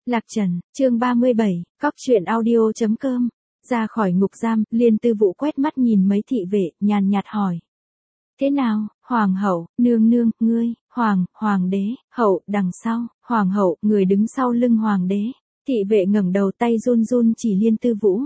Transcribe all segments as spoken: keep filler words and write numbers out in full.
Lạc Trần, chương ba mươi bảy, cóc truyện audio chấm com. Ra khỏi ngục giam, Liên Tư Vũ quét mắt nhìn mấy thị vệ, nhàn nhạt hỏi. Thế nào, hoàng hậu, nương nương, ngươi, hoàng, hoàng đế, hậu, đằng sau, hoàng hậu, người đứng sau lưng hoàng đế. Thị vệ ngẩng đầu tay run run chỉ Liên Tư Vũ.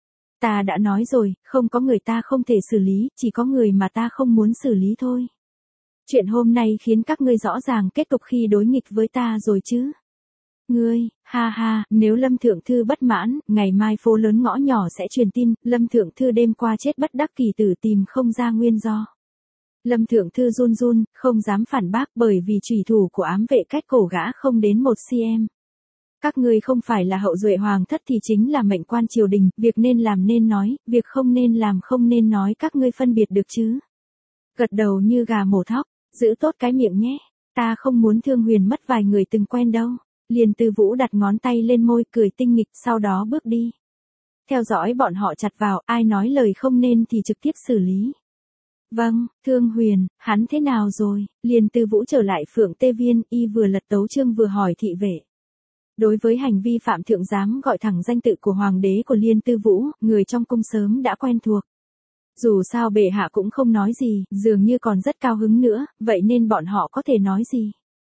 Ta đã nói rồi, không có người ta không thể xử lý, chỉ có người mà ta không muốn xử lý thôi. Chuyện hôm nay khiến các ngươi rõ ràng kết cục khi đối nghịch với ta rồi chứ. Ngươi, ha ha, nếu Lâm Thượng Thư bất mãn, ngày mai phố lớn ngõ nhỏ sẽ truyền tin, Lâm Thượng Thư đêm qua chết bất đắc kỳ tử tìm không ra nguyên do. Lâm Thượng Thư run run, không dám phản bác bởi vì chủy thủ của ám vệ cách cổ gã không đến một cm. Các ngươi không phải là hậu duệ hoàng thất thì chính là mệnh quan triều đình, việc nên làm nên nói, việc không nên làm không nên nói, các ngươi phân biệt được chứ. Gật đầu như gà mổ thóc, giữ tốt cái miệng nhé, ta không muốn Thương Huyền mất vài người từng quen đâu. Liên Tư Vũ đặt ngón tay lên môi cười tinh nghịch sau đó bước đi. Theo dõi bọn họ chặt vào, ai nói lời không nên thì trực tiếp xử lý. Vâng, Thương Huyền, hắn thế nào rồi? Liên Tư Vũ trở lại Phượng Tê Viên, y vừa lật tấu chương vừa hỏi thị vệ. Đối với hành vi phạm thượng giám gọi thẳng danh tự của hoàng đế của Liên Tư Vũ, người trong cung sớm đã quen thuộc. Dù sao bệ hạ cũng không nói gì, dường như còn rất cao hứng nữa, vậy nên bọn họ có thể nói gì?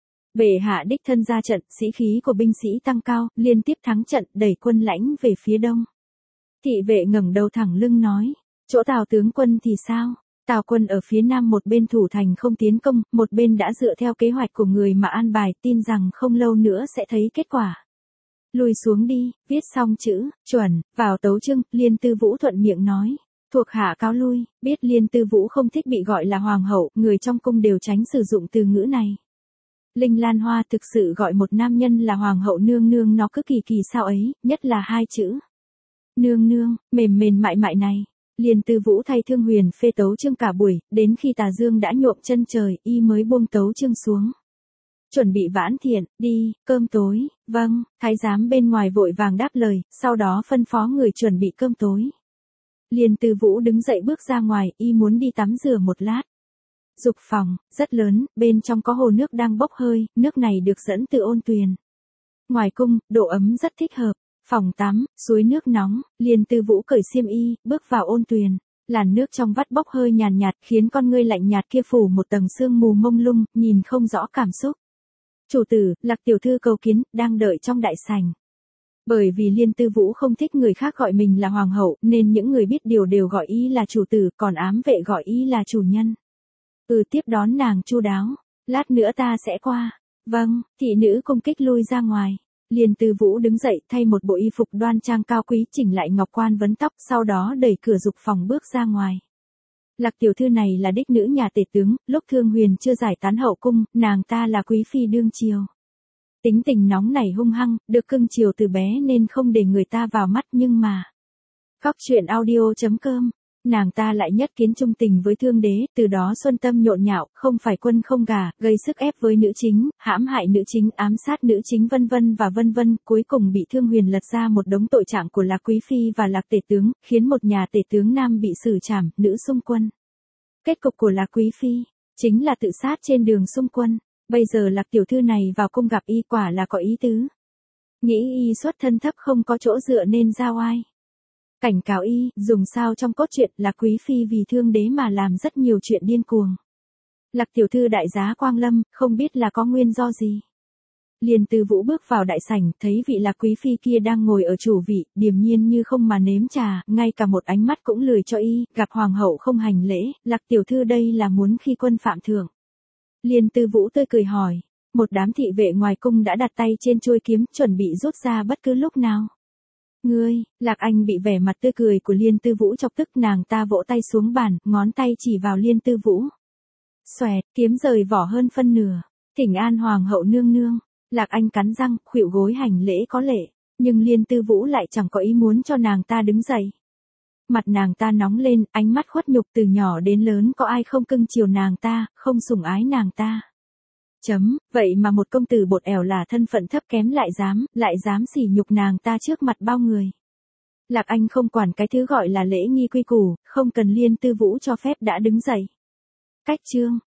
Bệ hạ đích thân ra trận, sĩ khí của binh sĩ tăng cao, liên tiếp thắng trận, đẩy quân lãnh về phía đông. Thị vệ ngẩng đầu thẳng lưng nói, chỗ Tào tướng quân thì sao? Tào quân ở phía nam một bên thủ thành không tiến công, một bên đã dựa theo kế hoạch của người mà an bài, tin rằng không lâu nữa sẽ thấy kết quả. Lùi xuống đi, viết xong chữ, chuẩn, vào tấu chương, Liên Tư Vũ thuận miệng nói. Thuộc hạ cáo lui, biết Liên Tư Vũ không thích bị gọi là hoàng hậu, người trong cung đều tránh sử dụng từ ngữ này. Linh Lan Hoa thực sự gọi một nam nhân là hoàng hậu nương nương nó cứ kỳ kỳ sao ấy, nhất là hai chữ. Nương nương, mềm mềm mại mại này. Liên Tư Vũ thay Thương Huyền phê tấu chương cả buổi, đến khi tà dương đã nhuộm chân trời, y mới buông tấu chương xuống. Chuẩn bị vãn thiện, đi, cơm tối, vâng, thái giám bên ngoài vội vàng đáp lời, sau đó phân phó người chuẩn bị cơm tối. Liên Tư Vũ đứng dậy bước ra ngoài, y muốn đi tắm rửa một lát. Dục phòng, rất lớn, bên trong có hồ nước đang bốc hơi, nước này được dẫn từ ôn tuyền. Ngoài cung, độ ấm rất thích hợp. Phòng tắm, suối nước nóng, Liên Tư Vũ cởi xiêm y, bước vào ôn tuyền. Làn nước trong vắt bốc hơi nhàn nhạt, khiến con ngươi lạnh nhạt kia phủ một tầng sương mù mông lung, nhìn không rõ cảm xúc. Chủ tử, Lạc tiểu thư cầu kiến, đang đợi trong đại sảnh. Bởi vì Liên Tư Vũ không thích người khác gọi mình là hoàng hậu, nên những người biết điều đều gọi y là chủ tử, còn ám vệ gọi y là chủ nhân. Ừ, tiếp đón nàng chu đáo. Lát nữa ta sẽ qua. Vâng, thị nữ cung kích lui ra ngoài. Liên Tư Vũ đứng dậy thay một bộ y phục đoan trang cao quý chỉnh lại ngọc quan vấn tóc, sau đó đẩy cửa dục phòng bước ra ngoài. Lạc tiểu thư này là đích nữ nhà tể tướng, lúc Thương Huyền chưa giải tán hậu cung, nàng ta là quý phi đương triều. Tính tình nóng nảy hung hăng, được cưng chiều từ bé nên không để người ta vào mắt nhưng mà. Cóc truyện audio chấm com. Nàng ta lại nhất kiến trung tình với Thương đế, từ đó xuân tâm nhộn nhạo, không phải quân không gả, gây sức ép với nữ chính, hãm hại nữ chính, ám sát nữ chính vân vân và vân vân, cuối cùng bị Thương Huyền lật ra một đống tội trạng của Lạc quý phi và Lạc tể tướng, khiến một nhà tể tướng nam bị xử trảm, nữ xung quân. Kết cục của Lạc quý phi chính là tự sát trên đường xung quân. Bây giờ Lạc tiểu thư này vào cung gặp y quả là có ý tứ. Nghĩ y xuất thân thấp không có chỗ dựa nên ra oai. Cảnh cáo y, dùng sao trong cốt truyện là quý phi vì Thương đế mà làm rất nhiều chuyện điên cuồng. Lạc tiểu thư đại giá Quang Lâm, không biết là có nguyên do gì. Liên Tư Vũ bước vào đại sảnh, thấy vị Lạc quý phi kia đang ngồi ở chủ vị, điềm nhiên như không mà nếm trà, ngay cả một ánh mắt cũng lười cho y, gặp hoàng hậu không hành lễ, Lạc tiểu thư đây là muốn khi quân phạm thượng. Liên Tư Vũ tươi cười hỏi, một đám thị vệ ngoài cung đã đặt tay trên chuôi kiếm, chuẩn bị rút ra bất cứ lúc nào. Ngươi, Lạc Anh bị vẻ mặt tươi cười của Liên Tư Vũ chọc tức, nàng ta vỗ tay xuống bàn, ngón tay chỉ vào Liên Tư Vũ. Xoẹt, kiếm rời vỏ hơn phân nửa. Thỉnh an hoàng hậu nương nương. Lạc Anh cắn răng, khuỵu gối hành lễ có lễ, nhưng Liên Tư Vũ lại chẳng có ý muốn cho nàng ta đứng dậy. Mặt nàng ta nóng lên, ánh mắt khuất nhục, từ nhỏ đến lớn có ai không cưng chiều nàng ta, không sủng ái nàng ta. Chấm, vậy mà một công tử bột ẻo là thân phận thấp kém lại dám, lại dám sỉ nhục nàng ta trước mặt bao người. Lạc Anh không quản cái thứ gọi là lễ nghi quy củ, không cần Liên Tư Vũ cho phép đã đứng dậy. Cách chương,